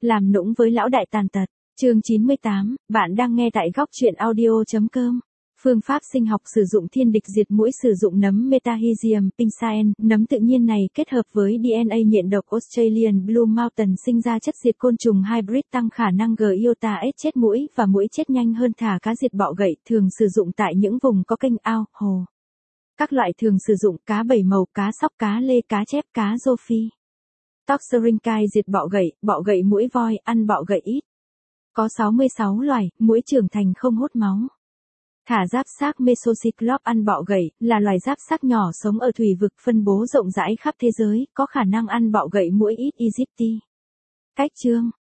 Làm nũng với lão đại tàn tật. Chương 98, bạn đang nghe tại góc truyện audio.com. Phương pháp sinh học sử dụng thiên địch diệt muỗi. Sử dụng nấm Metahizium pincyae, nấm tự nhiên này kết hợp với DNA nhện độc Australian Blue Mountain sinh ra chất diệt côn trùng hybrid tăng khả năng G-iota-S chết muỗi và muỗi chết nhanh hơn thả cá diệt bọ gậy, thường sử dụng tại những vùng có kênh ao, hồ. Các loại thường sử dụng cá bảy màu, cá sóc, cá lê, cá chép, cá rô phi. Toxurincai diệt bọ gậy muỗi voi, ăn bọ gậy ít. Có 66 loài, muỗi trưởng thành không hút máu. Thả giáp xác Mesocyclops ăn bọ gậy, là loài giáp xác nhỏ sống ở thủy vực phân bố rộng rãi khắp thế giới, có khả năng ăn bọ gậy muỗi ít Egypti. Cách chương.